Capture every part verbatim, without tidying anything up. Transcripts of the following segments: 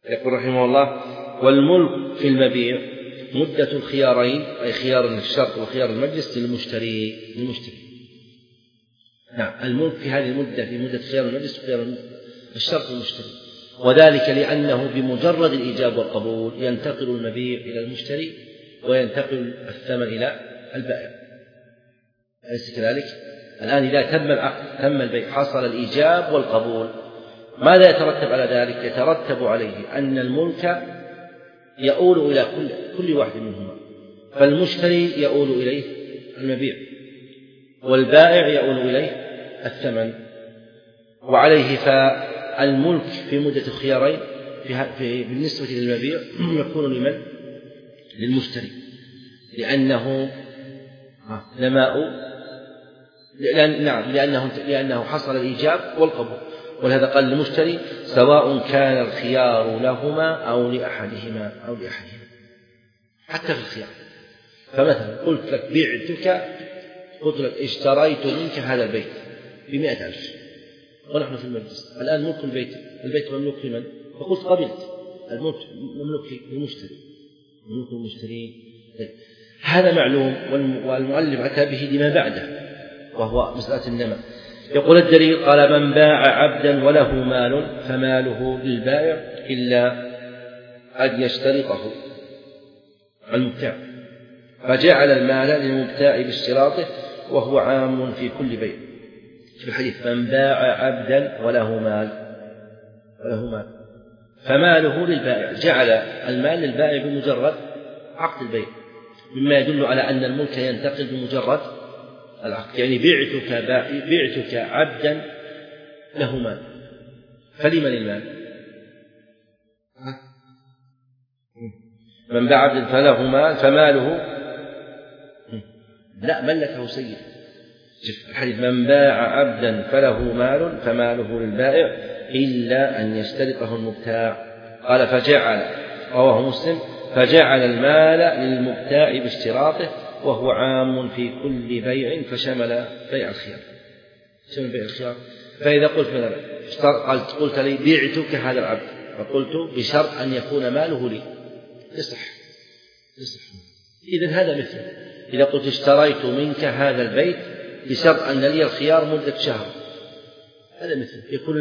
يقول رحمه الله: والملك في المبيع مدة الخيارين، أي خيار الشرط وخيار المجلس للمشتري للمشتري نعم الملك في هذه المدة، في مدة خيار المجلس وخيار الشرط للمشتري، وذلك لأنه بمجرد الإيجاب والقبول ينتقل المبيع إلى المشتري وينتقل الثمن إلى البائع، أليس كذلك؟ الآن إذا تم العقد تم البيع حصل الإيجاب والقبول، ماذا يترتب على ذلك؟ يترتب عليه أن الملك يؤول إلى كل, كل واحد منهما، فالمشتري يؤول إليه المبيع والبائع يؤول إليه الثمن، وعليه فالملك في مدة الخيارين في بالنسبة للمبيع يكون لمن؟ للمشتري، لأنه نماء لأن نعم لأنه لأنه حصل الإيجاب والقبول، ولهذا قال للمشتري: سواء كان الخيار لهما أو لأحدهما أو لأحدهما حتى في الخيار. فمثلا قلت لك بعتك، قلت لك اشتريت منك هذا البيت بمئة ألف ونحن في المجلس، الآن ملك البيت البيت مملوك لمن؟ فقلت قبلت، الملك مملوك للمشتري، ملك المشتري. هذا معلوم، والمؤلف أتى به لما بعده وهو مسألة النماء. يقول الدليل: قال: من باع عبدا وله مال فماله للبائع إلا أن يشترطه المبتاع، فجعل المال للمبتاع باشتراطه وهو عام في كل بيع. في الحديث: من باع عبدا وله مال وله مال فماله للبائع، جعل المال للبائع بمجرد عقد البيع، مما يدل على أن الملك ينتقل بمجرد العقد. يعني بعتك بعتك عبدا له مال، فلمن المال؟ من باع عبدا فله مال فماله لا ملكه سيد. الحديث: من باع عبدا فله مال فماله للبائع إلا أن يشترطه المبتاع. قال: فجعل، رواه مسلم: فجعل المال للمبتاع باشتراطه وهو عام في كل بيع، فشمل بيع الخيار شمل بيع الخيار. فإذا قلت مثلا قلت, قلت لي: بعتك هذا العبد، فقلت بشرط أن يكون ماله لي، يصح يصح. إذن هذا مثل إذا قلت: اشتريت منك هذا البيت بشرط أن لي الخيار مدة شهر، هذا مثل يكون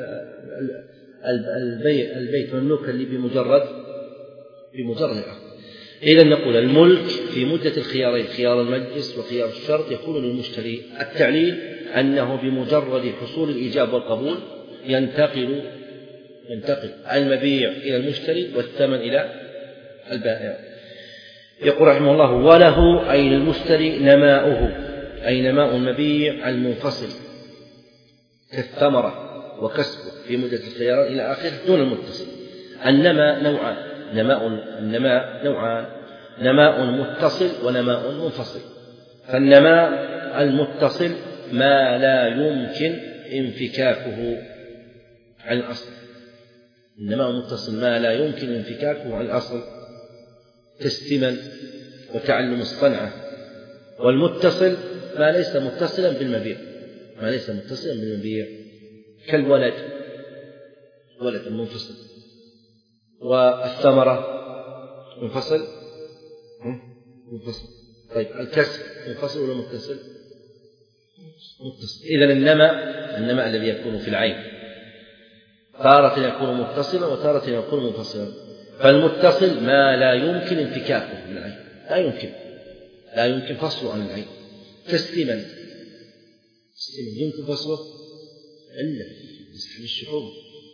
البيت, البيت مملوكا لي بمجرد بمجرد العقد. إذن نقول: الملك في مدة الخيارين، خيار المجلس وخيار الشرط، يكون للمشتري. التعليل أنه بمجرد حصول الإيجاب والقبول ينتقل ينتقل المبيع إلى المشتري والثمن إلى البائع. يقول رحمه الله: وله أي للمشتري نماؤه، أي نماء المبيع المنفصل كالثمرة وكسبه في مدة الخيارين إلى آخره دون المتصل. النماء نوعان، نماء النماء نوعان: نماء متصل ونماء منفصل. فالنماء المتصل ما لا يمكن انفكاكه عن الأصل، النماء المتصل ما لا يمكن انفكاكه عن الأصل كاستمن وتعلم الصنعة. والمتصل ما ليس متصلا بالمبيع، ما ليس متصلا بالمبيع كالولد، ولد منفصل. والثمرة منفصل منفصل طيب الكسب منفصل ولا متصل؟ متصل. إذن النماء النماء الذي يكون في العين تارة يكون متصلا وتارة يكون منفصلا. فالمتصل ما لا يمكن انفكاكه من العين، لا يمكن لا يمكن فصله عن العين كاستمن. استمن يمكن فصله إلا بسحب الشحوم.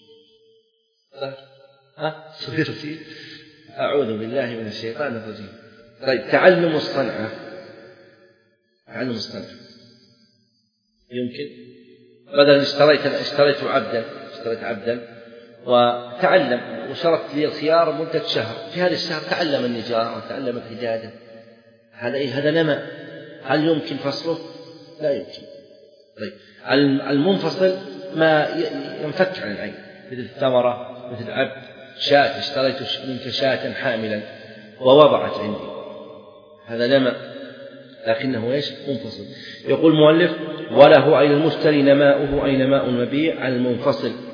ها صغيرتي أعوذ بالله من الشيطان الرجيم. طيب تعلم الصنعة، تعلم الصنعة يمكن بدل اشتريت اشتريت عبدا اشتريت عبدا وتعلم وشرطت لي الخيار مدة شهر، في هذا الشهر تعلم النجارة وتعلم الحدادة، هذا إيه؟ هذا نماء. هل يمكن فصله؟ لا يمكن. طيب المنفصل ما ينفك عن العين، مثل الثمرة، مثل عبد، شاة اشتريت منك شاة حاملا ووضعت عندي، هذا نماء لكنه ايش؟ منفصل. يقول المؤلف: وله أي المشتري نماؤه أي نماء المبيع المنفصل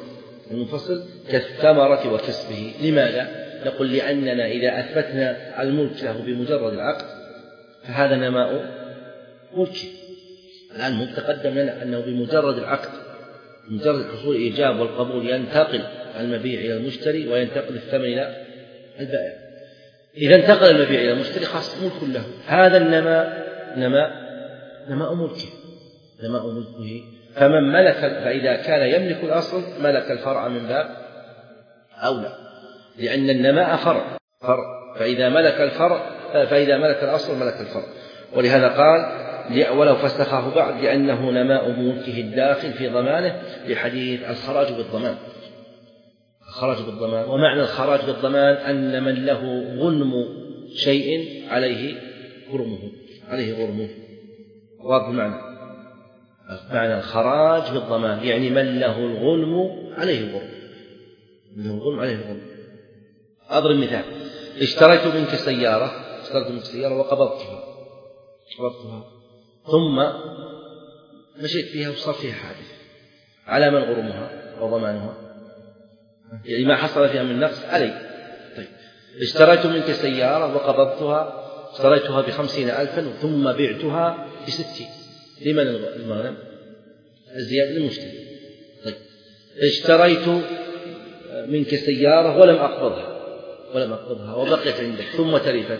المنفصل كالثمرة وكسبه. لماذا؟ نقول لأننا إذا أثبتنا الملك له بمجرد العقد فهذا نماء ملكه. الآن مو تقدم لنا أنه بمجرد العقد بمجرد حصول الإيجاب والقبول ينتقل المبيع إلى المشتري وينتقل الثمن إلى البائع. إذا انتقل المبيع إلى المشتري خاص ملك له. هذا النماء نماء نماء ملكه نماء ملكه. فمن ملك فإذا كان يملك الأصل ملك الفرع من باب أولى، لأن النماء فرع فرع فإذا ملك الفرع فإذا ملك الأصل ملك الفرع. ولهذا قال ولو فسخه بعد لأنه نماء ملكه الداخل في ضمانه لحديث الخراج بالضمان. الخراج بالضمان، ومعنى الخراج بالضمان أن من له غنم شيء عليه غرمه عليه غرمه واضح المعنى. معنى الخراج بالضمان يعني من له الغنم عليه الغرم من له الغنم عليه الغرم. أضرب مثال: اشتريت منك سيارة اشتريت منك سيارة وقبضتها قبضتها ثم مشيت فيها وصار فيها حادث، على من غرمها وضمانها؟ يعني ما حصل فيها من نقص علي. طيب اشتريت منك سيارة وقبضتها اشتريتها بخمسين ألفا ثم بعتها بستين، لمن المغنم؟ الزيادة للمشتري. طيب اشتريت منك سيارة ولم أقبضها ولم أقبضها وبقيت عندك ثم تلفت،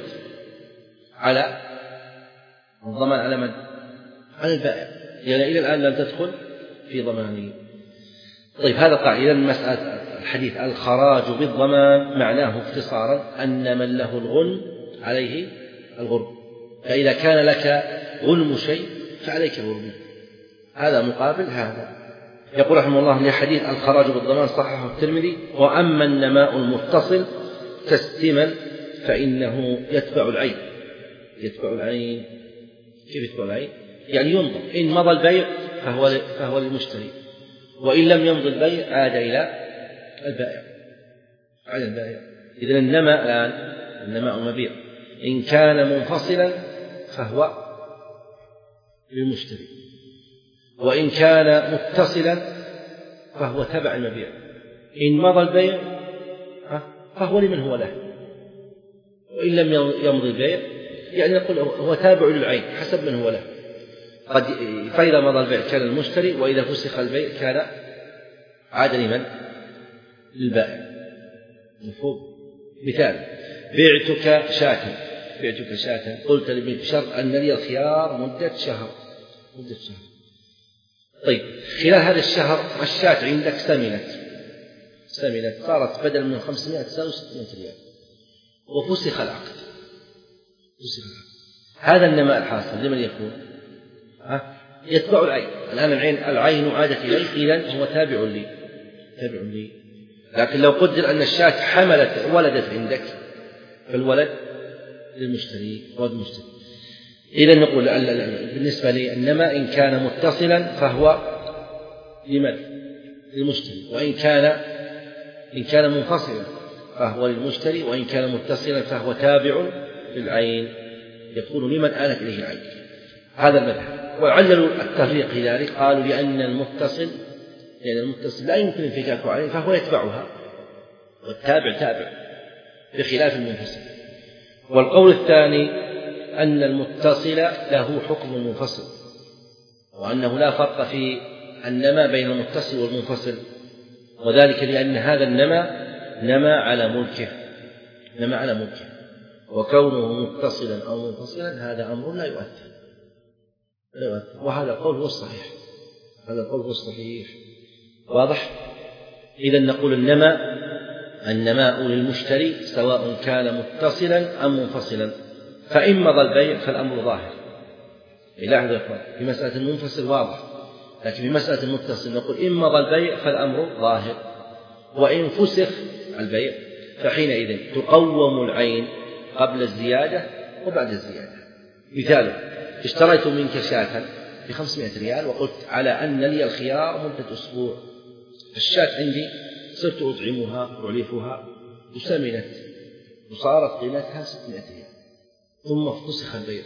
على الضمان على من؟ على البائع، يعني إلى الآن لم تدخل في ضمانه. طيب هذا قاعدة. إذن مسألة الحديث الخراج بالضمان معناه اختصارا أن من له الغنم عليه الغرم، فإذا كان لك غنم شيء فعليك غرمه، هذا مقابل هذا. يقول رحمه الله لحديث الخراج بالضمان صححه الترمذي. وأما النماء المتصل كالثمن فإنه يتبع العين يتبع العين كيف يتبع العين؟ يعني ينظر إن مضى البيع فهو فهو للمشتري، وإن لم يمضي البيع عاد إلى البائع عاد البائع. إذن النماء الآن النماء مبيع إن كان منفصلا فهو للمشتري، وإن كان متصلا فهو تبع المبيع. إن مضى البيع فهو لمن هو له، وإن لم يمضي البيع يعني نقول هو تابع للعين حسب من هو له. قد فإذا مضى البيع كان المشتري، وإذا فسخ البيع كان عاد لمن؟ للبائع. مفهوم؟ مثال: بعتك شاة بعتك شاة قلت لي بشرط أن لي الخيار مدة شهر مدة شهر. طيب خلال هذا الشهر الشاة عندك سمنت سمنت صارت بدل من خمسمائة تساوي ستمائة ريال وفسخ العقد فسخ العقد. هذا النماء الحاصل لمن يكون؟ ها؟ يتبع العين. الآن العين العين عادت إليه، إذن هو تابع لي تابع لي. لكن لو قدر أن الشاة حملت ولدت عندك فالولد للمشتري والمشتري. إذن نقول بالنسبة لي النماء إن كان متصلا فهو لمن؟ للمشتري، وإن كان إن كان منفصلا فهو للمشتري، وإن كان متصلا فهو تابع للعين يكون لمن آلت إليه العين. هذا المذهب. وعللوا التفريق في ذلك، قالوا لأن المتصل لأن المتصل لا يمكن انفكاك عليه فهو يتبعها، والتابع تابع بخلاف المنفصل. والقول الثاني أن المتصل له حكم المنفصل، وأنه لا فرق في النماء بين المتصل والمنفصل، وذلك لأن هذا النماء نمى على ملكه نمى على ملكه وكونه متصلا أو منفصلا هذا أمر لا يؤثر لا يؤثر وهذا القول هو الصحيح هذا القول هو الصحيح. واضح؟ إذن نقول النماء النماء للمشتري سواء كان متصلا أم منفصلا، فإن مضى البيع فالأمر ظاهر. لاحظوا يا إخوان، في مسألة المنفصل واضح، لكن في مسألة المتصل نقول إن مضى البيع فالأمر ظاهر، وإن فسخ البيع فحينئذ تقوم العين قبل الزيادة وبعد الزيادة. مثاله: اشتريت منك شاة بخمسمائة ريال وقلت على أن لي الخيار مدة أسبوع، الشاة عندي صرت أطعمها وأعلفها وسمنت وصارت قيمتها ستمائة ريال ثم فسخ البيع.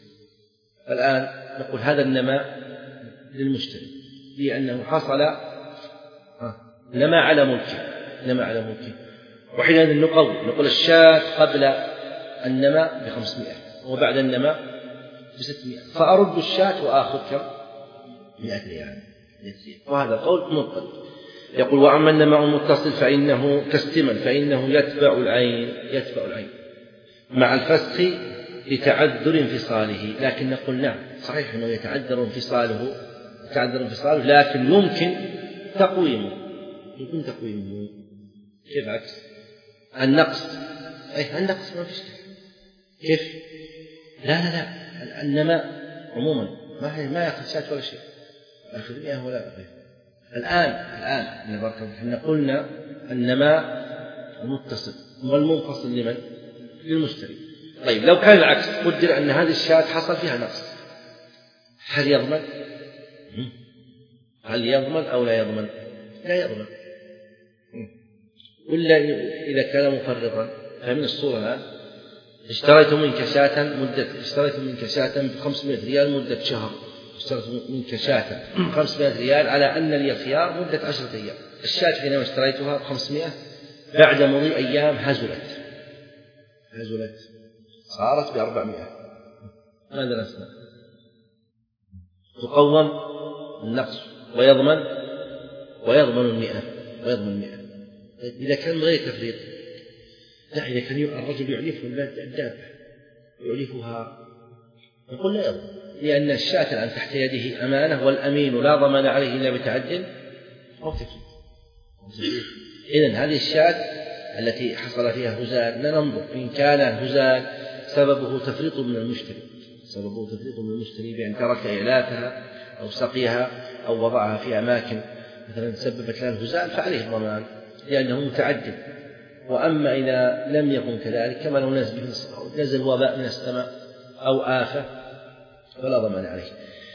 الآن نقول هذا النماء للمشتري لأنه حصل نما على ملكه نما على ملكه وحينئذ نقول نقول الشاة قبل النماء بخمسمائة وبعد النماء بستمائة، فأرد الشاة وآخذ كم؟ مئة ريال. وهذا قول مضطرد. يقول وأما النماء المتصل فإنه كاستمن فإنه يتبع العين يتبع العين مع الفسخ لتعذر انفصاله، لكن نقول نعم صحيح أنه يتعذر انفصاله يتعذر انفصاله لكن يمكن تقويمه يمكن تقويمه كيف عكس النقص؟ أي النقص ما فيش كيف؟ لا لا لا النماء عموما ما ما يأخذ شاة ولا شيء، يأخذ مئة ولا غير. الآن الآن نحن قلنا النماء المتصل والمنفصل لمن؟ للمشتري. طيب لو كان العكس، قدر أن هذه الشاة حصل فيها نقص، هل يضمن؟ هل يضمن أو لا يضمن؟ لا يضمن. ولا إذا كان مفرطا، فمن الصورة الآن اشتريت منك شاة مدة اشتريت منك شاة بخمسمائة ريال مدة شهر، اشتريت منك شاة بخمسمائة ريال على أن لي الخيار مدة عشرة أيام. الشاة حينما اشتريتها بخمسمائة بعد مضي أيام هزلت هزلت صارت بأربعمائة، ماذا نصنع؟ تقوم النقص ويضمن ويضمن المئة ويضمن المئة. إذا كان غير تفريط، لا إذا كان الرجل يعلفه الدابة يعلفها نقول لا يضمن، لأن الشاة الآن تحت يده أمانة والأمين لا ضمان عليه إلا بتعد أو تفريط. إذن هذه الشاة التي حصل فيها هزال ننظر إن كان هزال سببه تفريط من المشتري سببه تفريط من المشتري بأن ترك إعلافها أو سقيها أو وضعها في أماكن مثلا سببت لها الهزال فعليه الضمان لأنه متعدد. وأما إذا لم يكن كذلك كما لو نزل وباء من السماء أو آفة فلا ضمان عليه.